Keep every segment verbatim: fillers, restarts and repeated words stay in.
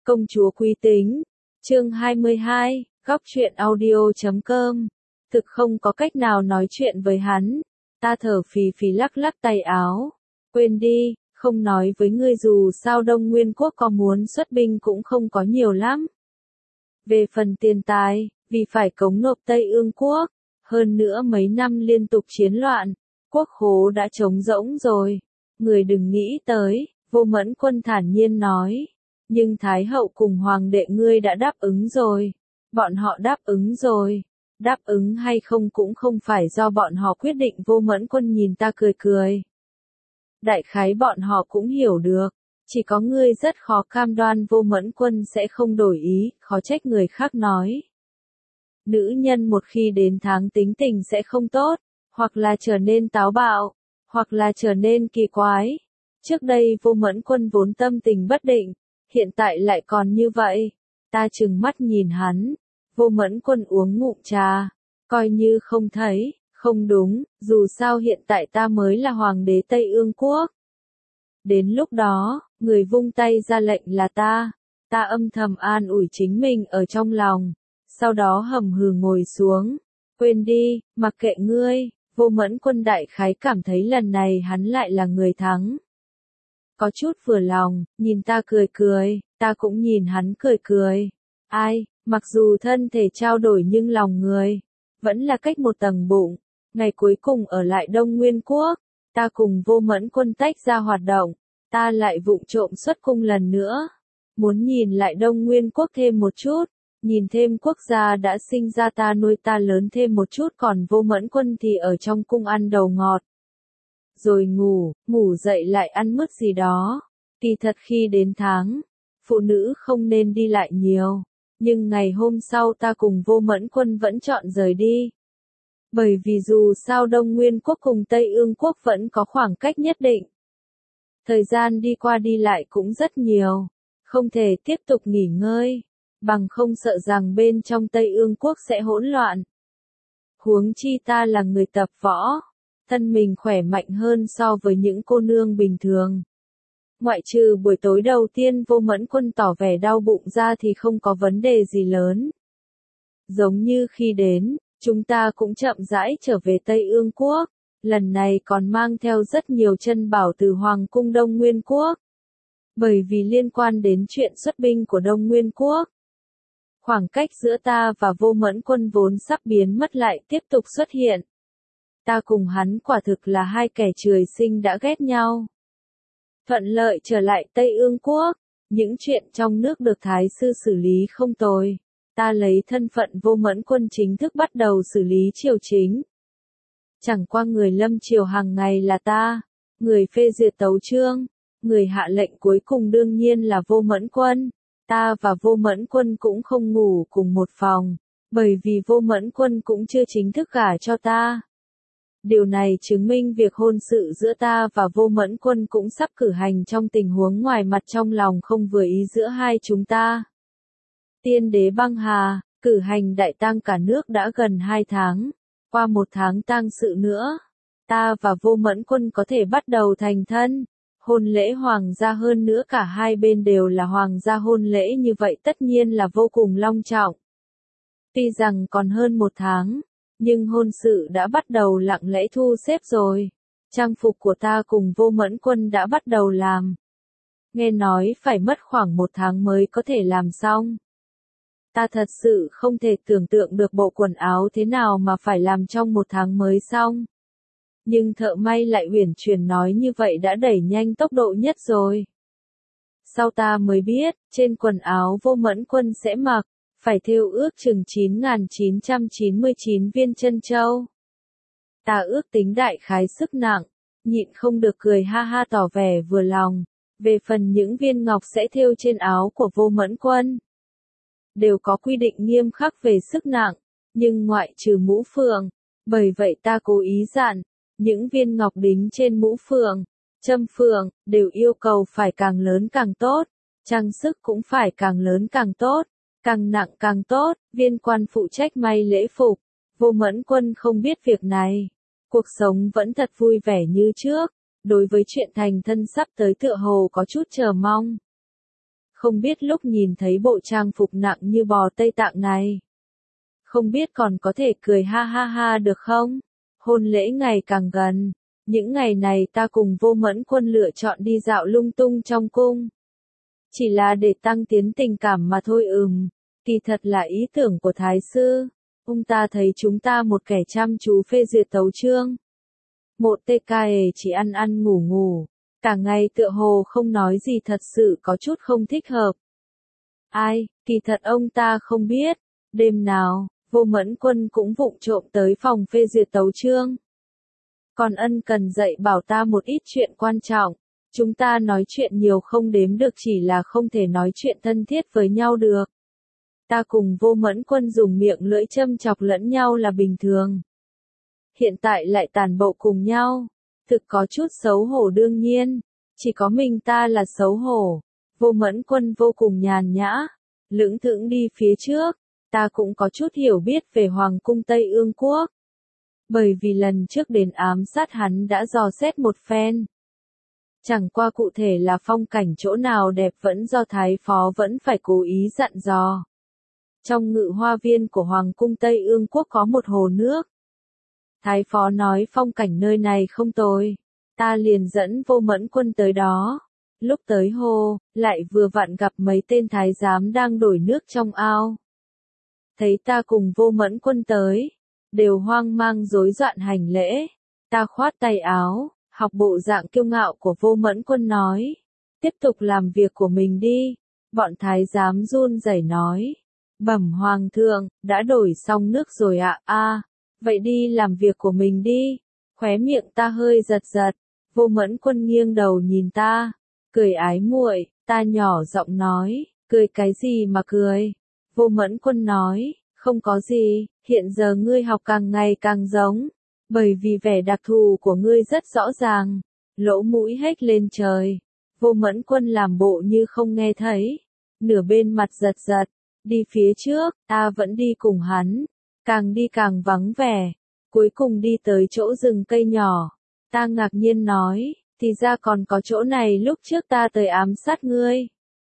Công chúa Quý Tính, chương hai mươi hai, góc truyện audio chấm com. Thực không có cách nào nói chuyện với hắn. Ta thở phì phì lắc lắc tay áo. Quên đi, không nói với ngươi, dù sao Đông Nguyên Quốc có muốn xuất binh cũng không có nhiều lắm. Về phần tiền tài, vì phải cống nộp Tây Ương Quốc, hơn nữa mấy năm liên tục chiến loạn, quốc khố đã trống rỗng rồi. Người đừng nghĩ tới, Vô Mẫn Quân thản nhiên nói. Nhưng Thái hậu cùng hoàng đệ ngươi đã đáp ứng rồi. Bọn họ đáp ứng rồi. Đáp ứng hay không cũng không phải do bọn họ quyết định. Vô Mẫn Quân nhìn ta cười cười. Đại khái bọn họ cũng hiểu được. Chỉ có ngươi rất khó cam đoan Vô Mẫn Quân sẽ không đổi ý, khó trách người khác nói. Nữ nhân một khi đến tháng tính tình sẽ không tốt, hoặc là trở nên táo bạo, hoặc là trở nên kỳ quái. Trước đây Vô Mẫn Quân vốn tâm tình bất định, hiện tại lại còn như vậy. Ta trừng mắt nhìn hắn. Vô Mẫn Quân uống ngụm trà, coi như không thấy. Không đúng, dù sao hiện tại ta mới là hoàng đế Tây Ương Quốc. Đến lúc đó, người vung tay ra lệnh là ta. Ta âm thầm an ủi chính mình ở trong lòng. Sau đó hầm hừ ngồi xuống. Quên đi, mặc kệ ngươi. Vô Mẫn Quân đại khái cảm thấy lần này hắn lại là người thắng. Có chút vừa lòng, nhìn ta cười cười, ta cũng nhìn hắn cười cười. Ai, mặc dù thân thể trao đổi nhưng lòng người vẫn là cách một tầng bụng. Ngày cuối cùng ở lại Đông Nguyên Quốc, ta cùng Vô Mẫn Quân tách ra hoạt động, ta lại vụng trộm xuất cung lần nữa. Muốn nhìn lại Đông Nguyên Quốc thêm một chút, nhìn thêm quốc gia đã sinh ra ta nuôi ta lớn thêm một chút, còn Vô Mẫn Quân thì ở trong cung ăn đầu ngọt. Rồi ngủ, ngủ dậy lại ăn mứt gì đó. Kỳ thật khi đến tháng, phụ nữ không nên đi lại nhiều. Nhưng ngày hôm sau ta cùng Vô Mẫn Quân vẫn chọn rời đi. Bởi vì dù sao Đông Nguyên Quốc cùng Tây Ương Quốc vẫn có khoảng cách nhất định. Thời gian đi qua đi lại cũng rất nhiều. Không thể tiếp tục nghỉ ngơi. Bằng không sợ rằng bên trong Tây Ương Quốc sẽ hỗn loạn. Huống chi ta là người tập võ. Thân mình khỏe mạnh hơn so với những cô nương bình thường. Ngoại trừ buổi tối đầu tiên Vô Mẫn Quân tỏ vẻ đau bụng ra thì không có vấn đề gì lớn. Giống như khi đến, chúng ta cũng chậm rãi trở về Tây Ương Quốc, lần này còn mang theo rất nhiều chân bảo từ Hoàng cung Đông Nguyên Quốc. Bởi vì liên quan đến chuyện xuất binh của Đông Nguyên Quốc. Khoảng cách giữa ta và Vô Mẫn Quân vốn sắp biến mất lại tiếp tục xuất hiện. Ta cùng hắn quả thực là hai kẻ trời sinh đã ghét nhau. Thuận lợi trở lại Tây Ương Quốc, những chuyện trong nước được Thái sư xử lý không tồi. Ta lấy thân phận Vô Mẫn Quân chính thức bắt đầu xử lý triều chính. Chẳng qua người lâm triều hàng ngày là ta, người phê duyệt tấu chương, người hạ lệnh cuối cùng đương nhiên là Vô Mẫn Quân. Ta và Vô Mẫn Quân cũng không ngủ cùng một phòng, bởi vì Vô Mẫn Quân cũng chưa chính thức gả cho ta. Điều này chứng minh việc hôn sự giữa ta và Vô Mẫn Quân cũng sắp cử hành trong tình huống ngoài mặt trong lòng không vừa ý giữa hai chúng ta. Tiên đế băng hà, cử hành đại tang cả nước đã gần hai tháng. Qua một tháng tang sự nữa, ta và Vô Mẫn Quân có thể bắt đầu thành thân. Hôn lễ hoàng gia, hơn nữa cả hai bên đều là hoàng gia hôn lễ, như vậy tất nhiên là vô cùng long trọng. Tuy rằng còn hơn một tháng, nhưng hôn sự đã bắt đầu lặng lẽ thu xếp rồi. Trang phục của ta cùng Vô Mẫn Quân đã bắt đầu làm. Nghe nói phải mất khoảng một tháng mới có thể làm xong. Ta thật sự không thể tưởng tượng được bộ quần áo thế nào mà phải làm trong một tháng mới xong. Nhưng thợ may lại uyển chuyển nói như vậy đã đẩy nhanh tốc độ nhất rồi. Sau ta mới biết, trên quần áo Vô Mẫn Quân sẽ mặc, phải thêu ước chừng chín nghìn chín trăm chín mươi chín viên chân châu. Ta ước tính đại khái sức nặng, nhịn không được cười ha ha tỏ vẻ vừa lòng. Về phần những viên ngọc sẽ thêu trên áo của Vô Mẫn Quân, đều có quy định nghiêm khắc về sức nặng, nhưng ngoại trừ mũ phượng, bởi vậy ta cố ý dặn, những viên ngọc đính trên mũ phượng, châm phượng, đều yêu cầu phải càng lớn càng tốt, trang sức cũng phải càng lớn càng tốt, càng nặng càng tốt. Viên quan phụ trách may lễ phục, Vô Mẫn Quân không biết việc này. Cuộc sống vẫn thật vui vẻ như trước, đối với chuyện thành thân sắp tới tựa hồ có chút chờ mong. Không biết lúc nhìn thấy bộ trang phục nặng như bò Tây Tạng này, không biết còn có thể cười ha ha ha được không? Hôn lễ ngày càng gần, những ngày này ta cùng Vô Mẫn Quân lựa chọn đi dạo lung tung trong cung. Chỉ là để tăng tiến tình cảm mà thôi ừm, kỳ thật là ý tưởng của Thái sư. Ông ta thấy chúng ta một kẻ chăm chú phê duyệt tấu chương. Một tê ca ề chỉ ăn ăn ngủ ngủ, cả ngày tựa hồ không nói gì thật sự có chút không thích hợp. Ai, kỳ thật ông ta không biết, đêm nào, Vô Mẫn Quân cũng vụng trộm tới phòng phê duyệt tấu chương. Còn ân cần dạy bảo ta một ít chuyện quan trọng, chúng ta nói chuyện nhiều không đếm được chỉ là không thể nói chuyện thân thiết với nhau được. Ta cùng Vô Mẫn Quân dùng miệng lưỡi châm chọc lẫn nhau là bình thường. Hiện tại lại tàn bộ cùng nhau, thực có chút xấu hổ đương nhiên, chỉ có mình ta là xấu hổ. Vô Mẫn Quân vô cùng nhàn nhã, lững thững đi phía trước, ta cũng có chút hiểu biết về Hoàng cung Tây Ương Quốc. Bởi vì lần trước đến ám sát hắn đã dò xét một phen. Chẳng qua cụ thể là phong cảnh chỗ nào đẹp vẫn do Thái Phó vẫn phải cố ý dặn dò. Trong ngự hoa viên của Hoàng cung Tây Ương Quốc có một hồ nước. Thái Phó nói phong cảnh nơi này không tồi, ta liền dẫn Vô Mẫn Quân tới đó. Lúc tới hồ, lại vừa vặn gặp mấy tên thái giám đang đổi nước trong ao. Thấy ta cùng Vô Mẫn Quân tới, đều hoang mang rối loạn hành lễ. Ta khoát tay áo, học bộ dạng kiêu ngạo của Vô Mẫn Quân nói, tiếp tục làm việc của mình đi. Bọn thái giám run rẩy nói, bẩm hoàng thượng, đã đổi xong nước rồi ạ. À, a, vậy đi làm việc của mình đi. Khóe miệng ta hơi giật giật, Vô Mẫn Quân nghiêng đầu nhìn ta, cười ái muội. Ta nhỏ giọng nói, cười cái gì mà cười? Vô Mẫn Quân nói, không có gì, hiện giờ ngươi học càng ngày càng giống, bởi vì vẻ đặc thù của ngươi rất rõ ràng. Lỗ mũi hếch lên trời, Vô Mẫn Quân làm bộ như không nghe thấy, nửa bên mặt giật giật, đi phía trước, ta vẫn đi cùng hắn, càng đi càng vắng vẻ, cuối cùng đi tới chỗ rừng cây nhỏ. Ta ngạc nhiên nói, thì ra còn có chỗ này lúc trước ta tới ám sát ngươi.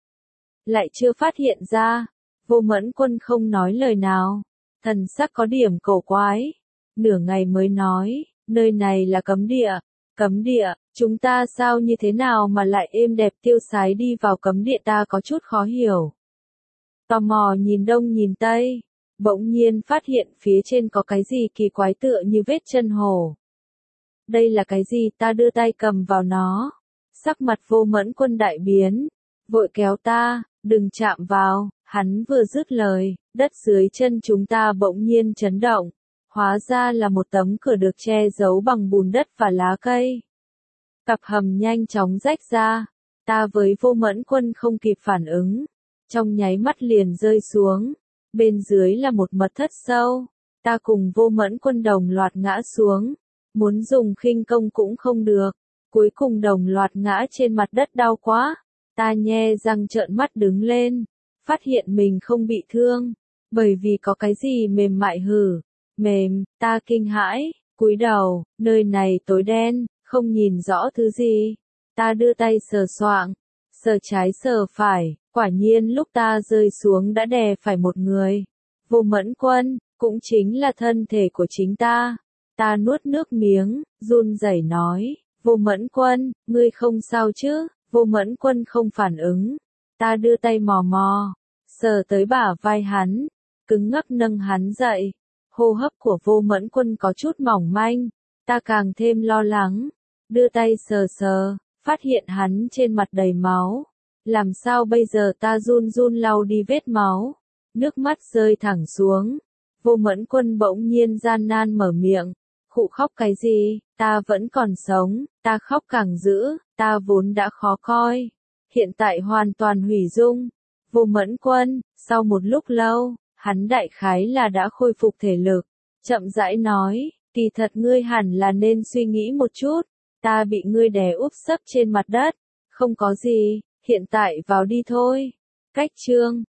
Lại chưa phát hiện ra. Vô Mẫn Quân không nói lời nào, thần sắc có điểm cổ quái, nửa ngày mới nói, nơi này là cấm địa. Cấm địa, chúng ta sao như thế nào mà lại êm đẹp tiêu sái đi vào cấm địa, ta có chút khó hiểu. Tò mò nhìn đông nhìn tây, bỗng nhiên phát hiện phía trên có cái gì kỳ quái tựa như vết chân hổ. Đây là cái gì? Ta đưa tay cầm vào nó, sắc mặt Vô Mẫn Quân đại biến, vội kéo ta, đừng chạm vào. Hắn vừa dứt lời, đất dưới chân chúng ta bỗng nhiên chấn động, hóa ra là một tấm cửa được che giấu bằng bùn đất và lá cây. Cặp hầm nhanh chóng rách ra, ta với Vô Mẫn Quân không kịp phản ứng, trong nháy mắt liền rơi xuống, bên dưới là một mật thất sâu, ta cùng Vô Mẫn Quân đồng loạt ngã xuống, muốn dùng khinh công cũng không được, cuối cùng đồng loạt ngã trên mặt đất đau quá, ta nhe răng trợn mắt đứng lên. Phát hiện mình không bị thương, bởi vì có cái gì mềm mại hử, mềm, ta kinh hãi, cúi đầu, nơi này tối đen, không nhìn rõ thứ gì. Ta đưa tay sờ soạng, sờ trái sờ phải, quả nhiên lúc ta rơi xuống đã đè phải một người. Vô Mẫn Quân, cũng chính là thân thể của chính ta. Ta nuốt nước miếng, run rẩy nói, Vô Mẫn Quân, ngươi không sao chứ? Vô Mẫn Quân không phản ứng. Ta đưa tay mò mò, sờ tới bả vai hắn, cứng ngắc nâng hắn dậy. Hô hấp của Vô Mẫn Quân có chút mỏng manh, ta càng thêm lo lắng, đưa tay sờ sờ, phát hiện hắn trên mặt đầy máu. Làm sao bây giờ? Ta run run lau đi vết máu, nước mắt rơi thẳng xuống. Vô Mẫn Quân bỗng nhiên gian nan mở miệng, khụ khóc cái gì? Ta vẫn còn sống. Ta khóc càng dữ, ta vốn đã khó coi, hiện tại hoàn toàn hủy dung. Vô Mẫn Quân, sau một lúc lâu, hắn đại khái là đã khôi phục thể lực, chậm rãi nói, kỳ thật ngươi hẳn là nên suy nghĩ một chút, ta bị ngươi đè úp sấp trên mặt đất, không có gì, hiện tại vào đi thôi. Cách chương